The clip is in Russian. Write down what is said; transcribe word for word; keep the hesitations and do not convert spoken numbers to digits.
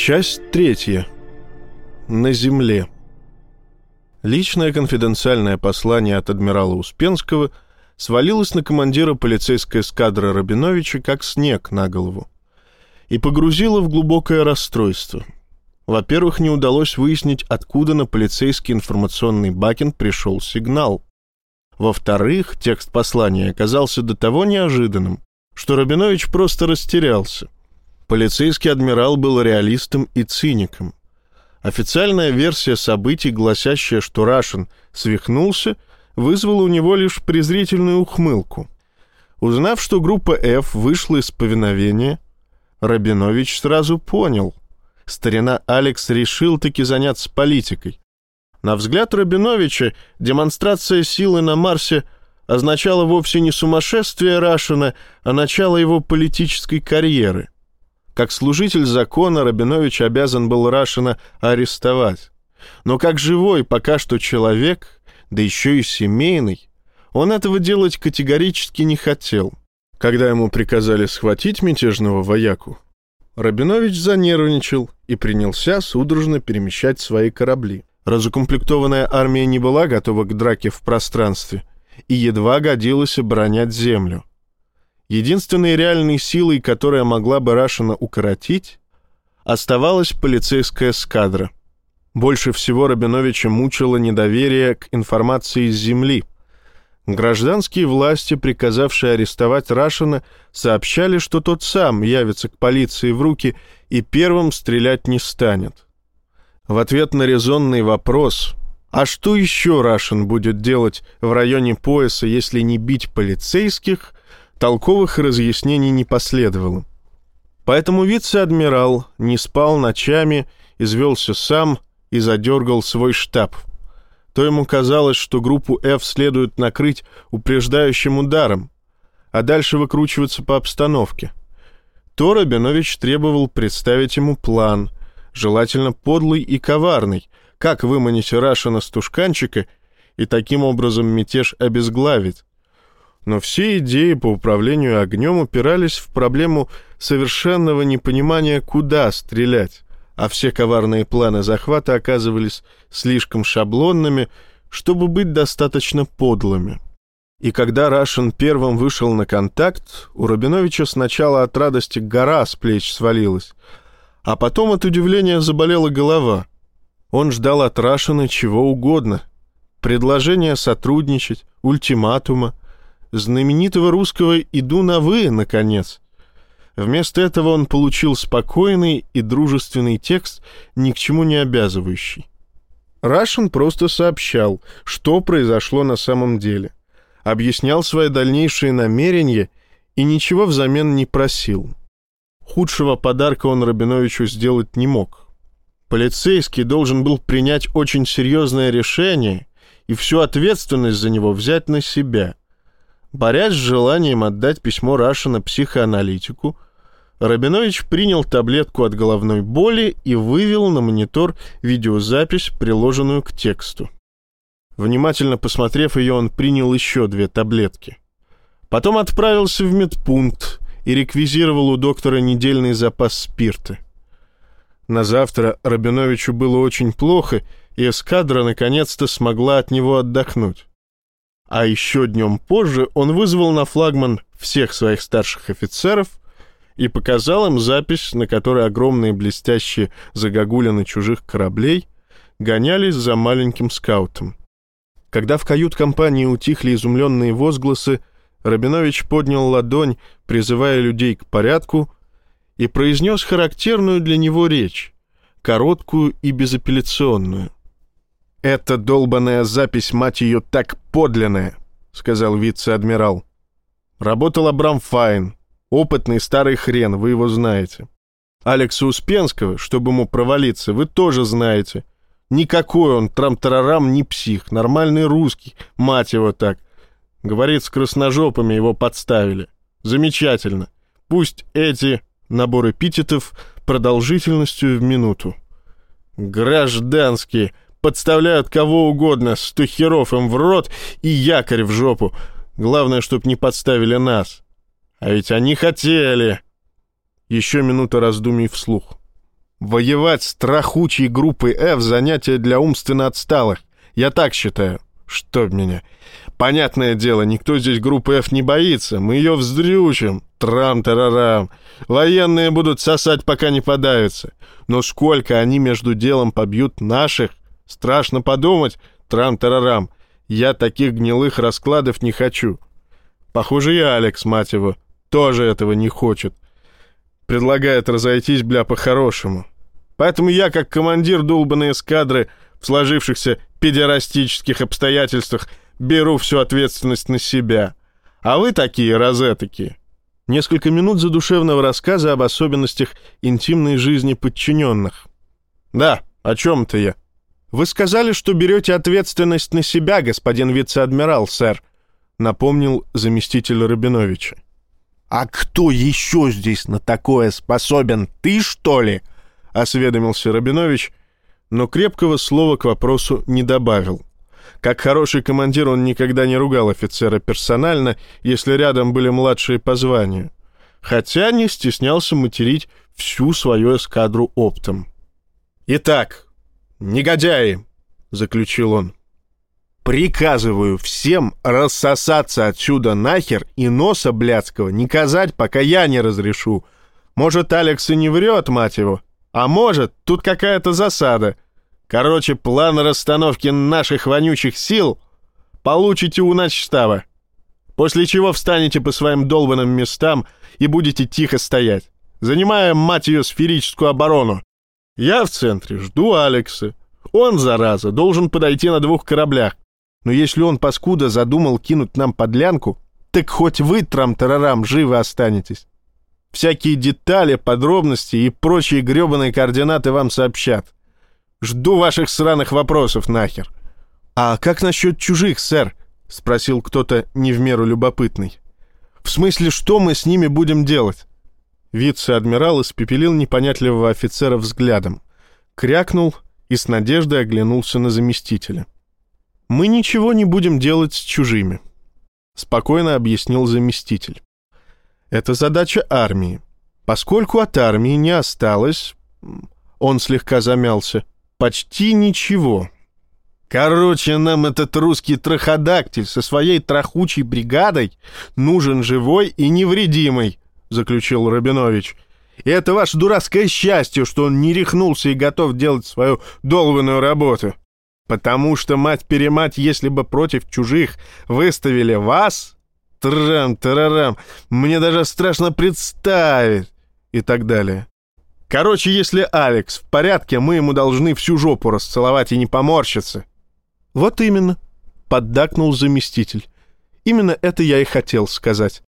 Часть третья. На земле. Личное конфиденциальное послание от адмирала Успенского свалилось на командира полицейской эскадры Рабиновича как снег на голову и погрузило в глубокое расстройство. Во-первых, не удалось выяснить, откуда на полицейский информационный бакен пришел сигнал. Во-вторых, текст послания оказался до того неожиданным, что Рабинович просто растерялся. Полицейский адмирал был реалистом и циником. Официальная версия событий, гласящая, что Рашин свихнулся, вызвала у него лишь презрительную ухмылку. Узнав, что группа F вышла из повиновения, Рабинович сразу понял. Старина Алекс решил таки заняться политикой. На взгляд Рабиновича демонстрация силы на Марсе означала вовсе не сумасшествие Рашина, а начало его политической карьеры. Как служитель закона Рабинович обязан был Рашина арестовать. Но как живой пока что человек, да еще и семейный, он этого делать категорически не хотел. Когда ему приказали схватить мятежного вояку, Рабинович занервничал и принялся судорожно перемещать свои корабли. Разукомплектованная армия не была готова к драке в пространстве и едва годилась оборонять землю. Единственной реальной силой, которая могла бы Рашина укоротить, оставалась полицейская эскадра. Больше всего Рабиновича мучило недоверие к информации с земли. Гражданские власти, приказавшие арестовать Рашина, сообщали, что тот сам явится к полиции в руки и первым стрелять не станет. В ответ на резонный вопрос, а что еще Рашин будет делать в районе пояса, если не бить полицейских, толковых разъяснений не последовало. Поэтому вице-адмирал не спал ночами, извелся сам и задергал свой штаб. То ему казалось, что группу F следует накрыть упреждающим ударом, а дальше выкручиваться по обстановке. То Рабинович требовал представить ему план, желательно подлый и коварный, как выманить Рашина с тушканчика и таким образом мятеж обезглавить. Но все идеи по управлению огнем упирались в проблему совершенного непонимания, куда стрелять, а все коварные планы захвата оказывались слишком шаблонными, чтобы быть достаточно подлыми. И когда Рашин первым вышел на контакт, у Рабиновича сначала от радости гора с плеч свалилась, а потом от удивления заболела голова. Он ждал от Рашина чего угодно: предложения сотрудничать, ультиматума, знаменитого русского «иду на вы», наконец. Вместо этого он получил спокойный и дружественный текст, ни к чему не обязывающий. Рашин просто сообщал, что произошло на самом деле, объяснял свои дальнейшие намерения и ничего взамен не просил. Худшего подарка он Рабиновичу сделать не мог. Полицейский должен был принять очень серьезное решение и всю ответственность за него взять на себя. Борясь с желанием отдать письмо Рашина психоаналитику, Рабинович принял таблетку от головной боли и вывел на монитор видеозапись, приложенную к тексту. Внимательно посмотрев ее, он принял еще две таблетки. Потом отправился в медпункт и реквизировал у доктора недельный запас спирта. На завтра Рабиновичу было очень плохо, и эскадра наконец-то смогла от него отдохнуть. А еще днем позже он вызвал на флагман всех своих старших офицеров и показал им запись, на которой огромные блестящие загогулины чужих кораблей гонялись за маленьким скаутом. Когда в кают-компании утихли изумленные возгласы, Рабинович поднял ладонь, призывая людей к порядку, и произнес характерную для него речь, короткую и безапелляционную. «Эта долбаная запись, мать ее, так подлинная», — сказал вице-адмирал. Работал Абрам Файн, опытный старый хрен, вы его знаете. Алекса Успенского, чтобы ему провалиться, вы тоже знаете. Никакой он трам-тарарам не псих, нормальный русский, мать его так. Говорит, с красножопами его подставили. Замечательно. Пусть эти набор эпитетов продолжительностью в минуту. Гражданские подставляют кого угодно, сто херов им в рот и якорь в жопу. Главное, чтоб не подставили нас. А ведь они хотели. Еще минута раздумий вслух. Воевать с трахучей группой F — занятие для умственно отсталых. Я так считаю. Чтоб меня. Понятное дело, никто здесь группы F не боится. Мы ее вздрючим. Трам-тарарам. Военные будут сосать, пока не подавятся. Но сколько они между делом побьют наших? Страшно подумать. Трам-тарарам. Я таких гнилых раскладов не хочу. Похоже, и Алекс, мать его, тоже этого не хочет. Предлагает разойтись, бля, по-хорошему. Поэтому я, как командир долбанной эскадры, в сложившихся педерастических обстоятельствах беру всю ответственность на себя. А вы такие розетки. Несколько минут задушевного рассказа об особенностях интимной жизни подчиненных. Да, о чем-то я. Вы сказали, что берете ответственность на себя, господин вице-адмирал, сэр, напомнил заместитель Рабиновича. А кто еще здесь на такое способен? Ты, что ли? Осведомился Рабинович, но крепкого слова к вопросу не добавил. Как хороший командир он никогда не ругал офицера персонально, если рядом были младшие по званию, хотя не стеснялся материть всю свою эскадру оптом. «Итак, негодяи!» — заключил он. «Приказываю всем рассосаться отсюда нахер и носа блядского не казать, пока я не разрешу. Может, Алекс и не врет, мать его, а может, тут какая-то засада. Короче, план расстановки наших вонючих сил получите у начштаба, после чего встанете по своим долбанным местам и будете тихо стоять, занимая, мать ее, сферическую оборону. Я в центре, жду Алекса. Он, зараза, должен подойти на двух кораблях. Но если он, паскуда, задумал кинуть нам подлянку, так хоть вы, трам-тарарам, живы останетесь. Всякие детали, подробности и прочие гребаные координаты вам сообщат. Жду ваших сраных вопросов нахер. А как насчет чужих, сэр? Спросил кто-то не в меру любопытный. В смысле, что мы с ними будем делать? Вице-адмирал испепелил непонятливого офицера взглядом, крякнул и с надеждой оглянулся на заместителя. «Мы ничего не будем делать с чужими», — спокойно объяснил заместитель. «Это задача армии. Поскольку от армии не осталось...» Он слегка замялся. «Почти ничего. Короче, нам этот русский траходактиль со своей трахучей бригадой нужен живой и невредимый», — заключил Рабинович. «И это ваше дурацкое счастье, что он не рехнулся и готов делать свою долбанную работу. Потому что, мать-перемать, если бы против чужих выставили вас, трам-тарарам, мне даже страшно представить», и так далее. Короче, если Алекс в порядке, мы ему должны всю жопу расцеловать и не поморщиться. «Вот именно», — поддакнул заместитель. «Именно это я и хотел сказать.